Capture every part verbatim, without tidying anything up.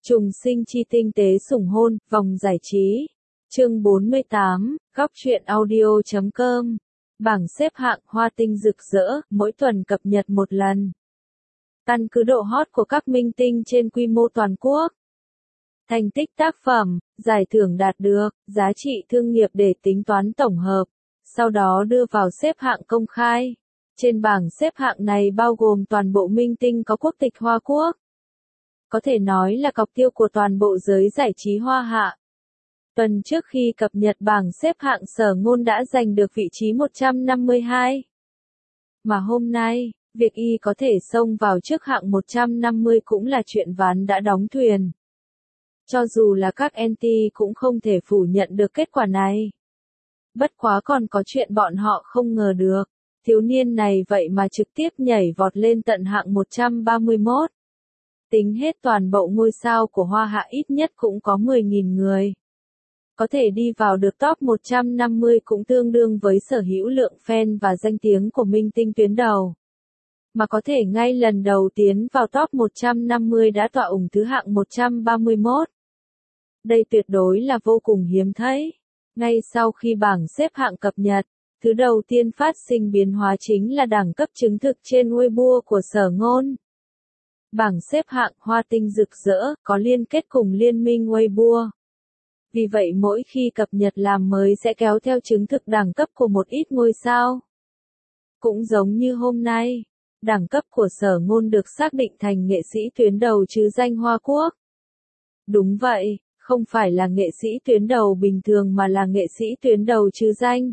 Trùng sinh chi tinh tế sủng hôn, vòng giải trí. Chương bốn mươi tám, góc truyện audio chấm com. Bảng xếp hạng hoa tinh rực rỡ, mỗi tuần cập nhật một lần. Căn cứ độ hot của các minh tinh trên quy mô toàn quốc. Thành tích tác phẩm, giải thưởng đạt được, giá trị thương nghiệp để tính toán tổng hợp, sau đó đưa vào xếp hạng công khai. Trên bảng xếp hạng này bao gồm toàn bộ minh tinh có quốc tịch Hoa Quốc. Có thể nói là cọc tiêu của toàn bộ giới giải trí Hoa Hạ. Tuần trước khi cập nhật bảng xếp hạng Sở Ngôn đã giành được vị trí một trăm năm mươi hai. Mà hôm nay, việc y có thể xông vào trước hạng một trăm năm mươi cũng là chuyện ván đã đóng thuyền. Cho dù là các anti cũng không thể phủ nhận được kết quả này. Bất quá còn có chuyện bọn họ không ngờ được, thiếu niên này vậy mà trực tiếp nhảy vọt lên tận hạng một trăm ba mươi mốt. Tính hết toàn bộ ngôi sao của Hoa Hạ ít nhất cũng có mười nghìn người. Có thể đi vào được top một trăm năm mươi cũng tương đương với sở hữu lượng fan và danh tiếng của minh tinh tuyến đầu. Mà có thể ngay lần đầu tiến vào top một trăm năm mươi đã tọa ủng thứ hạng một trăm ba mươi mốt. Đây tuyệt đối là vô cùng hiếm thấy. Ngay sau khi bảng xếp hạng cập nhật, thứ đầu tiên phát sinh biến hóa chính là đẳng cấp chứng thực trên Weibo của Sở Ngôn. Bảng xếp hạng hoa tinh rực rỡ có liên kết cùng liên minh Weibo. Vì vậy mỗi khi cập nhật làm mới sẽ kéo theo chứng thực đẳng cấp của một ít ngôi sao. Cũng giống như hôm nay, đẳng cấp của Sở Ngôn được xác định thành nghệ sĩ tuyến đầu chứ danh Hoa Quốc. Đúng vậy, không phải là nghệ sĩ tuyến đầu bình thường mà là nghệ sĩ tuyến đầu chứ danh.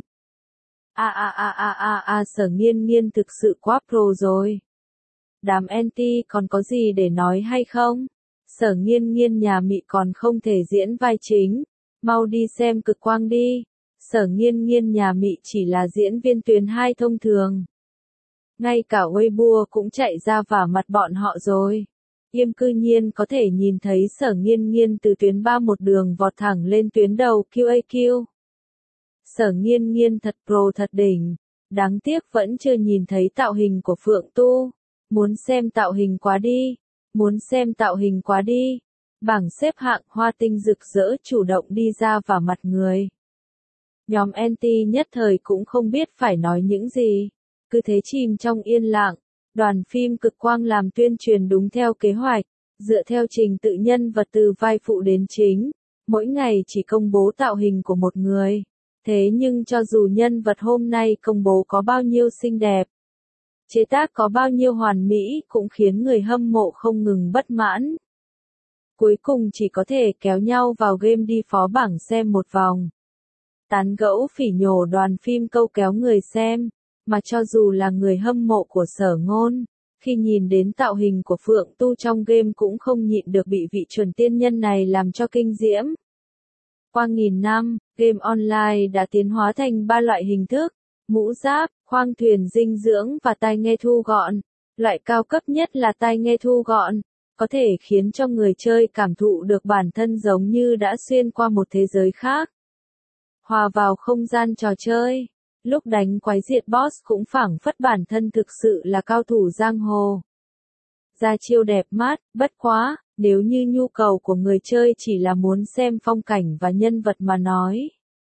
A a a a a a Sở Nghiên Nghiên thực sự quá pro rồi. Đám anti còn có gì để nói hay không? Sở Nghiên Nghiên nhà Mị còn không thể diễn vai chính. Mau đi xem Cực Quang đi. Sở Nghiên Nghiên nhà Mị chỉ là diễn viên tuyến hai thông thường. Ngay cả Weibo cũng chạy ra vả mặt bọn họ rồi. Yêm cư nhiên có thể nhìn thấy Sở Nghiên Nghiên từ tuyến ba một đường vọt thẳng lên tuyến đầu quy a quy. Sở Nghiên Nghiên thật pro thật đỉnh. Đáng tiếc vẫn chưa nhìn thấy tạo hình của Phượng Tu. Muốn xem tạo hình quá đi. Muốn xem tạo hình quá đi. Bảng xếp hạng hoa tinh rực rỡ chủ động đi ra vào mặt người. Nhóm anti nhất thời cũng không biết phải nói những gì. Cứ thế chìm trong yên lặng. Đoàn phim Cực Quang làm tuyên truyền đúng theo kế hoạch. Dựa theo trình tự nhân vật từ vai phụ đến chính. Mỗi ngày chỉ công bố tạo hình của một người. Thế nhưng cho dù nhân vật hôm nay công bố có bao nhiêu xinh đẹp, chế tác có bao nhiêu hoàn mỹ cũng khiến người hâm mộ không ngừng bất mãn. Cuối cùng chỉ có thể kéo nhau vào game đi phó bảng xem một vòng. Tán gẫu phỉ nhổ đoàn phim câu kéo người xem, mà cho dù là người hâm mộ của Sở Ngôn, khi nhìn đến tạo hình của Phượng Tu trong game cũng không nhịn được bị vị chuẩn tiên nhân này làm cho kinh diễm. Qua nghìn năm, game online đã tiến hóa thành ba loại hình thức, mũ giáp, khoang thuyền dinh dưỡng và tai nghe thu gọn. Loại cao cấp nhất là tai nghe thu gọn, có thể khiến cho người chơi cảm thụ được bản thân giống như đã xuyên qua một thế giới khác. Hòa vào không gian trò chơi, lúc đánh quái diệt boss cũng phảng phất bản thân thực sự là cao thủ giang hồ. Ra chiêu đẹp mắt, bất quá, nếu như nhu cầu của người chơi chỉ là muốn xem phong cảnh và nhân vật mà nói.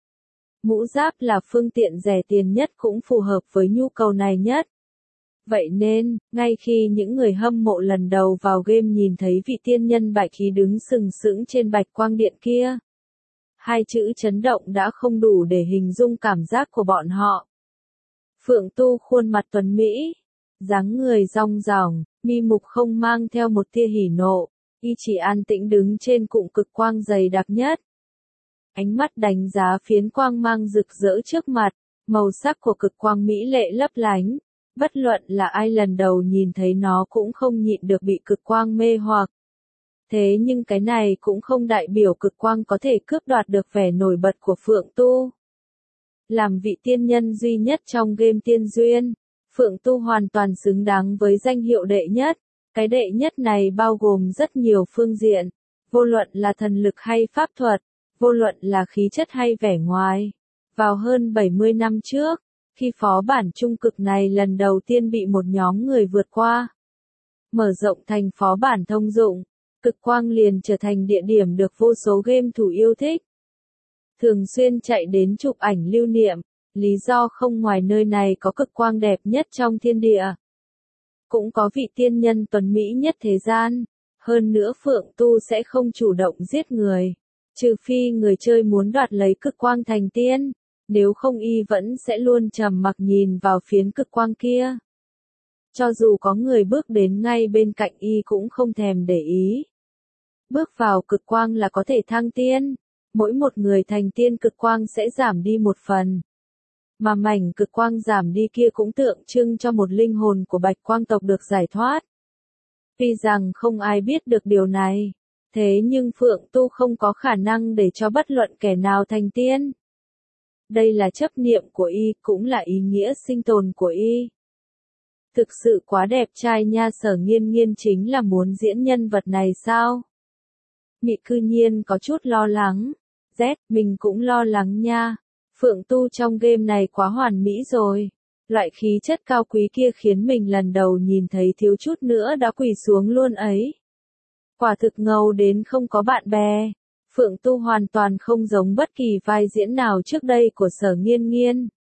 Mũ giáp là phương tiện rẻ tiền nhất cũng phù hợp với nhu cầu này nhất. Vậy nên, ngay khi những người hâm mộ lần đầu vào game nhìn thấy vị tiên nhân bạch khí đứng sừng sững trên bạch quang điện kia, hai chữ chấn động đã không đủ để hình dung cảm giác của bọn họ. Phượng Tu khuôn mặt tuấn mỹ, dáng người rong ròng, mi mục không mang theo một tia hỉ nộ, y chỉ an tĩnh đứng trên cụm cực quang dày đặc nhất. Ánh mắt đánh giá phiến quang mang rực rỡ trước mặt, màu sắc của cực quang mỹ lệ lấp lánh. Bất luận là ai lần đầu nhìn thấy nó cũng không nhịn được bị cực quang mê hoặc. Thế nhưng cái này cũng không đại biểu cực quang có thể cướp đoạt được vẻ nổi bật của Phượng Tu. Làm vị tiên nhân duy nhất trong game tiên duyên, Phượng Tu hoàn toàn xứng đáng với danh hiệu đệ nhất. Cái đệ nhất này bao gồm rất nhiều phương diện, vô luận là thần lực hay pháp thuật, vô luận là khí chất hay vẻ ngoài. Vào hơn bảy mươi năm trước, khi phó bản trung cực này lần đầu tiên bị một nhóm người vượt qua, mở rộng thành phó bản thông dụng, Cực quang liền trở thành địa điểm được vô số game thủ yêu thích. Thường xuyên chạy đến chụp ảnh lưu niệm, lý do không ngoài nơi này có cực quang đẹp nhất trong thiên địa. Cũng có vị tiên nhân tuấn mỹ nhất thế gian. Hơn nữa Phượng Tu sẽ không chủ động giết người. Trừ phi người chơi muốn đoạt lấy cực quang thành tiên. Nếu không y vẫn sẽ luôn trầm mặc nhìn vào phiến cực quang kia. Cho dù có người bước đến ngay bên cạnh y cũng không thèm để ý. Bước vào cực quang là có thể thăng tiên. Mỗi một người thành tiên cực quang sẽ giảm đi một phần. Mà mảnh cực quang giảm đi kia cũng tượng trưng cho một linh hồn của bạch quang tộc được giải thoát. Tuy rằng không ai biết được điều này, thế nhưng Phượng Tu không có khả năng để cho bất luận kẻ nào thành tiên. Đây là chấp niệm của y, cũng là ý nghĩa sinh tồn của y. Thực sự quá đẹp trai nha. Sở Nghiên Nghiên chính là muốn diễn nhân vật này sao? Mị cư nhiên có chút lo lắng. Z, mình cũng lo lắng nha. Phượng Tu trong game này quá hoàn mỹ rồi. Loại khí chất cao quý kia khiến mình lần đầu nhìn thấy thiếu chút nữa đã quỳ xuống luôn ấy. Quả thực ngầu đến không có bạn bè. Phượng Tu hoàn toàn không giống bất kỳ vai diễn nào trước đây của Sở Nghiên Nghiên.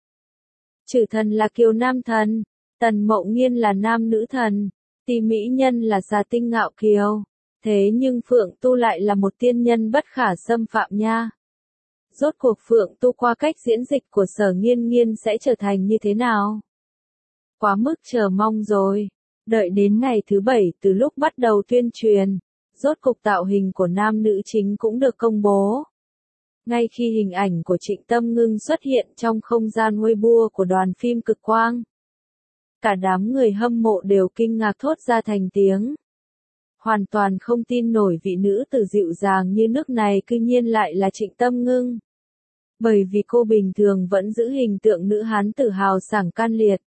Trừ Thần là kiều nam thần, Tần Mậu Nghiên là nam nữ thần, Tỷ Mỹ Nhân là xà tinh ngạo kiều. Thế nhưng Phượng Tu lại là một tiên nhân bất khả xâm phạm nha. Rốt cuộc Phượng Tu qua cách diễn dịch của Sở Nghiên Nghiên sẽ trở thành như thế nào? Quá mức chờ mong rồi. Đợi đến ngày thứ bảy từ lúc bắt đầu tuyên truyền, rốt cục tạo hình của nam nữ chính cũng được công bố. Ngay khi hình ảnh của Trịnh Tâm Ngưng xuất hiện trong không gian Weibo của đoàn phim Cực Quang, cả đám người hâm mộ đều kinh ngạc thốt ra thành tiếng. Hoàn toàn không tin nổi vị nữ tử dịu dàng như nước này cư nhiên lại là Trịnh Tâm Ngưng. Bởi vì cô bình thường vẫn giữ hình tượng nữ hán tử hào sảng can liệt.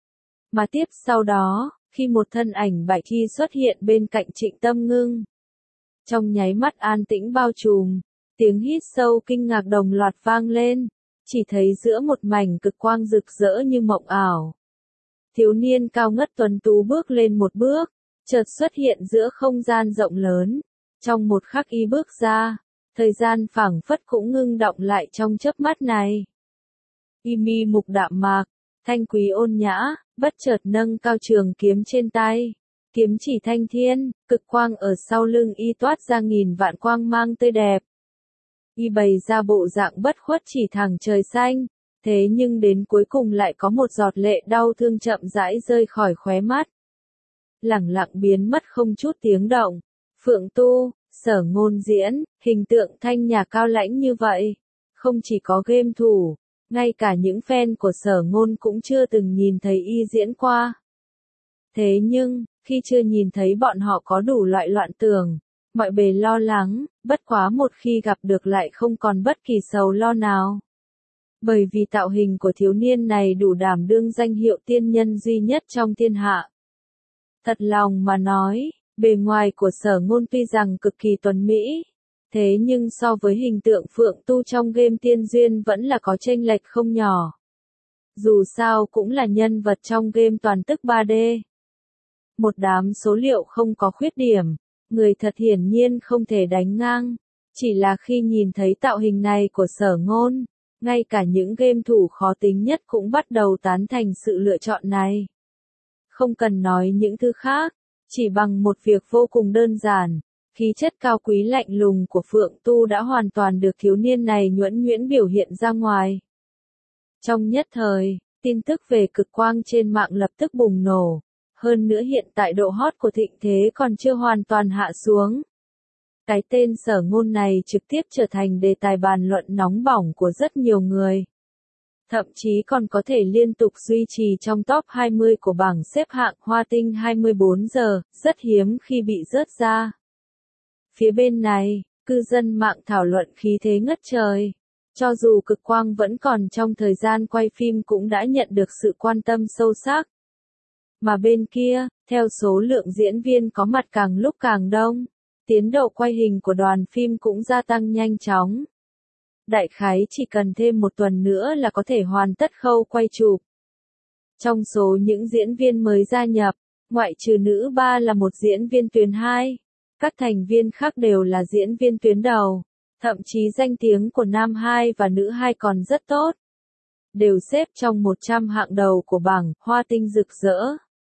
Mà tiếp sau đó, khi một thân ảnh bạch y xuất hiện bên cạnh Trịnh Tâm Ngưng, trong nháy mắt an tĩnh bao trùm, tiếng hít sâu kinh ngạc đồng loạt vang lên, chỉ thấy giữa một mảnh cực quang rực rỡ như mộng ảo. Thiếu niên cao ngất tuấn tú bước lên một bước, chợt xuất hiện giữa không gian rộng lớn. Trong một khắc y bước ra, thời gian phảng phất cũng ngưng đọng lại trong chớp mắt này. Y mi mục đạm mạc, thanh quý ôn nhã, bất chợt nâng cao trường kiếm trên tay. Kiếm chỉ thanh thiên, cực quang ở sau lưng y toát ra nghìn vạn quang mang tươi đẹp. Y bày ra bộ dạng bất khuất chỉ thẳng trời xanh, thế nhưng đến cuối cùng lại có một giọt lệ đau thương chậm rãi rơi khỏi khóe mắt. Lẳng lặng biến mất không chút tiếng động. Phượng Tu, Sở Ngôn diễn, hình tượng thanh nhã cao lãnh như vậy. Không chỉ có game thủ, ngay cả những fan của Sở Ngôn cũng chưa từng nhìn thấy y diễn qua. Thế nhưng, khi chưa nhìn thấy bọn họ có đủ loại loạn tưởng, mọi bề lo lắng, bất quá một khi gặp được lại không còn bất kỳ sầu lo nào. Bởi vì tạo hình của thiếu niên này đủ đảm đương danh hiệu tiên nhân duy nhất trong thiên hạ. Thật lòng mà nói, bề ngoài của Sở Ngôn tuy rằng cực kỳ tuấn mỹ, thế nhưng so với hình tượng Phượng Tu trong game Tiên Duyên vẫn là có chênh lệch không nhỏ. Dù sao cũng là nhân vật trong game toàn tức ba D. Một đám số liệu không có khuyết điểm, người thật hiển nhiên không thể đánh ngang. Chỉ là khi nhìn thấy tạo hình này của Sở Ngôn, ngay cả những game thủ khó tính nhất cũng bắt đầu tán thành sự lựa chọn này. Không cần nói những thứ khác, chỉ bằng một việc vô cùng đơn giản, khí chất cao quý lạnh lùng của Phượng Tu đã hoàn toàn được thiếu niên này nhuẫn nhuyễn biểu hiện ra ngoài. Trong nhất thời, tin tức về cực quang trên mạng lập tức bùng nổ. Hơn nữa hiện tại độ hot của thịnh thế còn chưa hoàn toàn hạ xuống. Cái tên Sở Ngôn này trực tiếp trở thành đề tài bàn luận nóng bỏng của rất nhiều người. Thậm chí còn có thể liên tục duy trì trong top hai mươi của bảng xếp hạng Hoa Tinh hai mươi bốn giờ, rất hiếm khi bị rớt ra. Phía bên này, cư dân mạng thảo luận khí thế ngất trời. Cho dù cực quang vẫn còn trong thời gian quay phim cũng đã nhận được sự quan tâm sâu sắc. Mà bên kia, theo số lượng diễn viên có mặt càng lúc càng đông, tiến độ quay hình của đoàn phim cũng gia tăng nhanh chóng. Đại khái chỉ cần thêm một tuần nữa là có thể hoàn tất khâu quay chụp. Trong số những diễn viên mới gia nhập, ngoại trừ nữ ba là một diễn viên tuyển hai, Các thành viên khác đều là diễn viên tuyến đầu, thậm chí danh tiếng của nam hai và nữ hai còn rất tốt. Đều xếp trong một trăm hạng đầu của bảng Hoa Tinh Rực Rỡ.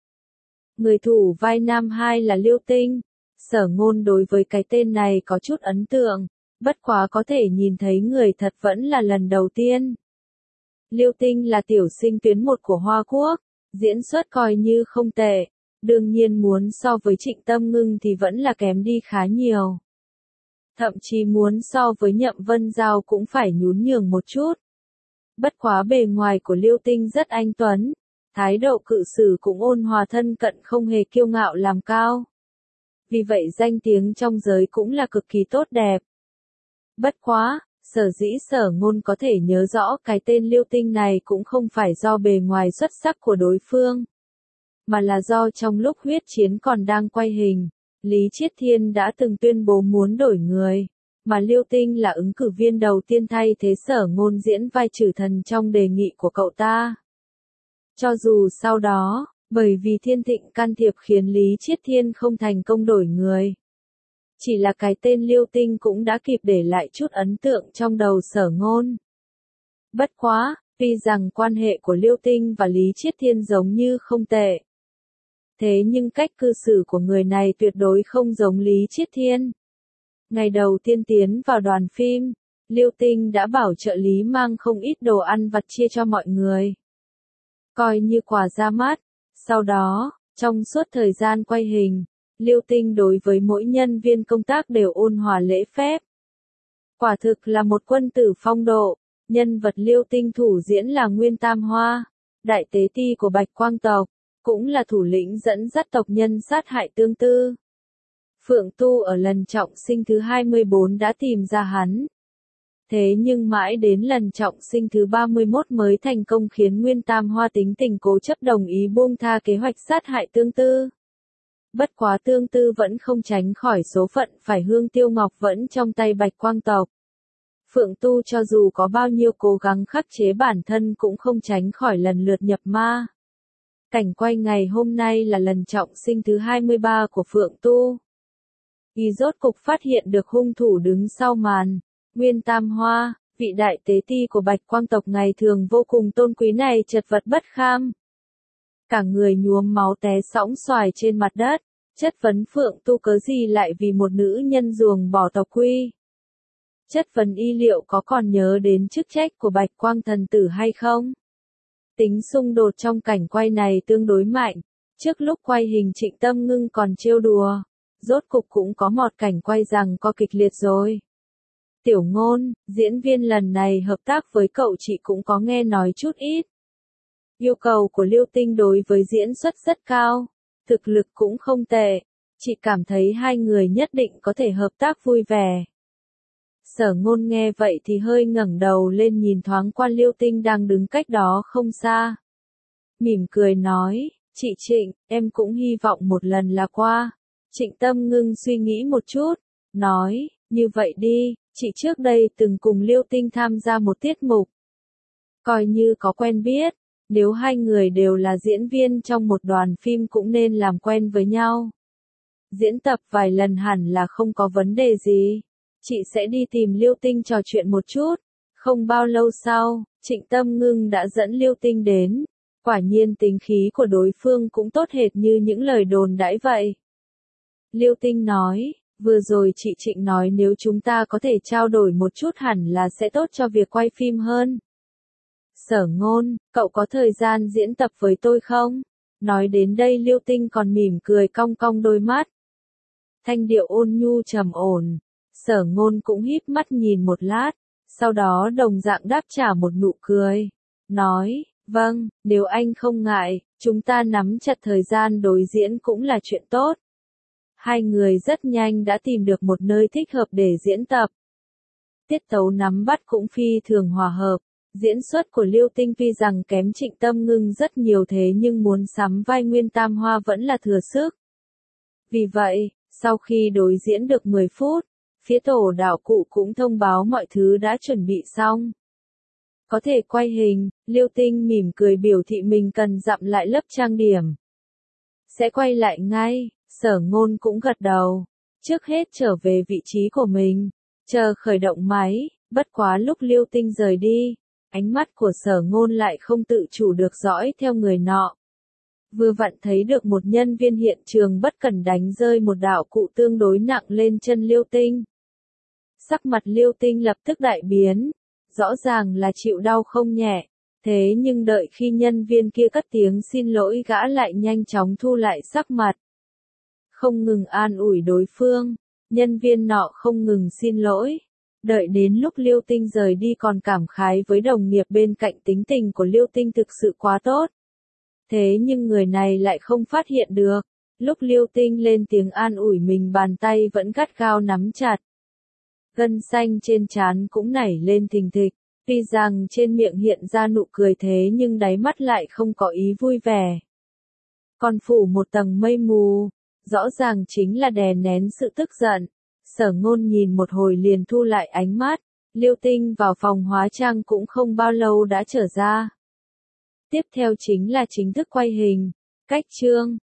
Người thủ vai nam hai là Liêu Tinh. Sở Ngôn đối với cái tên này có chút ấn tượng, bất quá có thể nhìn thấy người thật vẫn là lần đầu tiên. Liêu Tinh là tiểu sinh tuyến một của Hoa Quốc, diễn xuất coi như không tệ, đương nhiên muốn so với Trịnh Tâm Ngưng thì vẫn là kém đi khá nhiều. Thậm chí muốn so với Nhậm Vân Giao cũng phải nhún nhường một chút. Bất quá bề ngoài của Liêu Tinh rất anh tuấn, thái độ cự xử cũng ôn hòa thân cận không hề kiêu ngạo làm cao. Vì vậy danh tiếng trong giới cũng là cực kỳ tốt đẹp. Bất quá, sở dĩ Sở Ngôn có thể nhớ rõ cái tên Liêu Tinh này cũng không phải do bề ngoài xuất sắc của đối phương, mà là do trong lúc huyết chiến còn đang quay hình, Lý Chiết Thiên đã từng tuyên bố muốn đổi người, mà Liêu Tinh là ứng cử viên đầu tiên thay thế Sở Ngôn diễn vai Trử Thần trong đề nghị của cậu ta. Cho dù sau đó, bởi vì Thiên Thịnh can thiệp khiến Lý Chiết Thiên không thành công đổi người, chỉ là cái tên Liêu Tinh cũng đã kịp để lại chút ấn tượng trong đầu Sở Ngôn. Bất quá, tuy rằng quan hệ của Liêu Tinh và Lý Chiết Thiên giống như không tệ, thế nhưng cách cư xử của người này tuyệt đối không giống Lý Chiết Thiên. Ngày đầu tiên tiến vào đoàn phim, Liêu Tinh đã bảo trợ lý mang không ít đồ ăn vặt chia cho mọi người, coi như quà ra mắt. Sau đó, trong suốt thời gian quay hình, Liêu Tinh đối với mỗi nhân viên công tác đều ôn hòa lễ phép. Quả thực là một quân tử phong độ. Nhân vật Liêu Tinh thủ diễn là Nguyên Tam Hoa, đại tế ti của Bạch Quang tộc, cũng là thủ lĩnh dẫn dắt tộc nhân sát hại Tương Tư. Phượng Tu ở lần trọng sinh thứ hai mươi bốn đã tìm ra hắn. Thế nhưng mãi đến lần trọng sinh thứ ba mươi mốt mới thành công khiến Nguyên Tam Hoa tính tình cố chấp đồng ý buông tha kế hoạch sát hại Tương Tư. Bất quá Tương Tư vẫn không tránh khỏi số phận phải hương tiêu ngọc vẫn trong tay Bạch Quang tộc. Phượng Tu cho dù có bao nhiêu cố gắng khắc chế bản thân cũng không tránh khỏi lần lượt nhập ma. Cảnh quay ngày hôm nay là lần trọng sinh thứ hai mươi ba của Phượng Tu. Y rốt cục phát hiện được hung thủ đứng sau màn. Nguyên Tam Hoa, vị đại tế ti của Bạch Quang tộc ngày thường vô cùng tôn quý này chật vật bất kham. Cả người nhuốm máu té sõng xoài trên mặt đất, chất vấn Phượng Tu cớ gì lại vì một nữ nhân ruồng bỏ tộc quy. Chất vấn y liệu có còn nhớ đến chức trách của Bạch Quang thần tử hay không? Tính xung đột trong cảnh quay này tương đối mạnh, trước lúc quay hình Trịnh Tâm Ngưng còn trêu đùa, rốt cục cũng có một cảnh quay rằng có kịch liệt rồi. Tiểu Ngôn, diễn viên lần này hợp tác với cậu chị cũng có nghe nói chút ít. Yêu cầu của Liêu Tinh đối với diễn xuất rất cao, thực lực cũng không tệ, chị cảm thấy hai người nhất định có thể hợp tác vui vẻ. Sở Ngôn nghe vậy thì hơi ngẩng đầu lên nhìn thoáng qua Liêu Tinh đang đứng cách đó không xa. Mỉm cười nói, chị Trịnh, em cũng hy vọng một lần là qua. Trịnh Tâm Ngưng suy nghĩ một chút, nói, như vậy đi, chị trước đây từng cùng Liêu Tinh tham gia một tiết mục. Coi như có quen biết, nếu hai người đều là diễn viên trong một đoàn phim cũng nên làm quen với nhau. Diễn tập vài lần hẳn là không có vấn đề gì. Chị sẽ đi tìm Liêu Tinh trò chuyện một chút. Không bao lâu sau, Trịnh Tâm Ngưng đã dẫn Liêu Tinh đến. Quả nhiên tính khí của đối phương cũng tốt hệt như những lời đồn đãi vậy. Liêu Tinh nói, vừa rồi chị Trịnh nói nếu chúng ta có thể trao đổi một chút hẳn là sẽ tốt cho việc quay phim hơn. Sở Ngôn, cậu có thời gian diễn tập với tôi không? Nói đến đây Liêu Tinh còn mỉm cười cong cong đôi mắt. Thanh điệu ôn nhu trầm ổn. Sở Ngôn cũng híp mắt nhìn một lát, sau đó đồng dạng đáp trả một nụ cười. Nói, vâng, nếu anh không ngại, chúng ta nắm chặt thời gian đối diễn cũng là chuyện tốt. Hai người rất nhanh đã tìm được một nơi thích hợp để diễn tập. Tiết tấu nắm bắt cũng phi thường hòa hợp. Diễn xuất của Liêu Tinh tuy rằng kém Trịnh Tâm Ngưng rất nhiều thế nhưng muốn sắm vai Nguyên Tam Hoa vẫn là thừa sức. Vì vậy, sau khi đối diễn được mười phút, phía tổ đạo cụ cũng thông báo mọi thứ đã chuẩn bị xong. Có thể quay hình, Liêu Tinh mỉm cười biểu thị mình cần dặm lại lớp trang điểm. Sẽ quay lại ngay, Sở Ngôn cũng gật đầu. trước hết trở về vị trí của mình, chờ khởi động máy, bất quá lúc Liêu Tinh rời đi, ánh mắt của Sở Ngôn lại không tự chủ được dõi theo người nọ. Vừa vặn thấy được một nhân viên hiện trường bất cẩn đánh rơi một đạo cụ tương đối nặng lên chân Liêu Tinh. Sắc mặt Liêu Tinh lập tức đại biến, rõ ràng là chịu đau không nhẹ, thế nhưng đợi khi nhân viên kia cất tiếng xin lỗi gã lại nhanh chóng thu lại sắc mặt. Không ngừng an ủi đối phương, nhân viên nọ không ngừng xin lỗi. Đợi đến lúc Liêu Tinh rời đi còn cảm khái với đồng nghiệp bên cạnh tính tình của Liêu Tinh thực sự quá tốt. Thế nhưng người này lại không phát hiện được, lúc Liêu Tinh lên tiếng an ủi mình bàn tay vẫn gắt gao nắm chặt. Gân xanh trên trán cũng nảy lên thình thịch, tuy rằng trên miệng hiện ra nụ cười thế nhưng đáy mắt lại không có ý vui vẻ. Còn phủ một tầng mây mù, rõ ràng chính là đè nén sự tức giận. Sở Ngôn nhìn một hồi liền thu lại ánh mắt, Liêu Tinh vào phòng hóa trang cũng không bao lâu đã trở ra. Tiếp theo chính là chính thức quay hình, cách chương.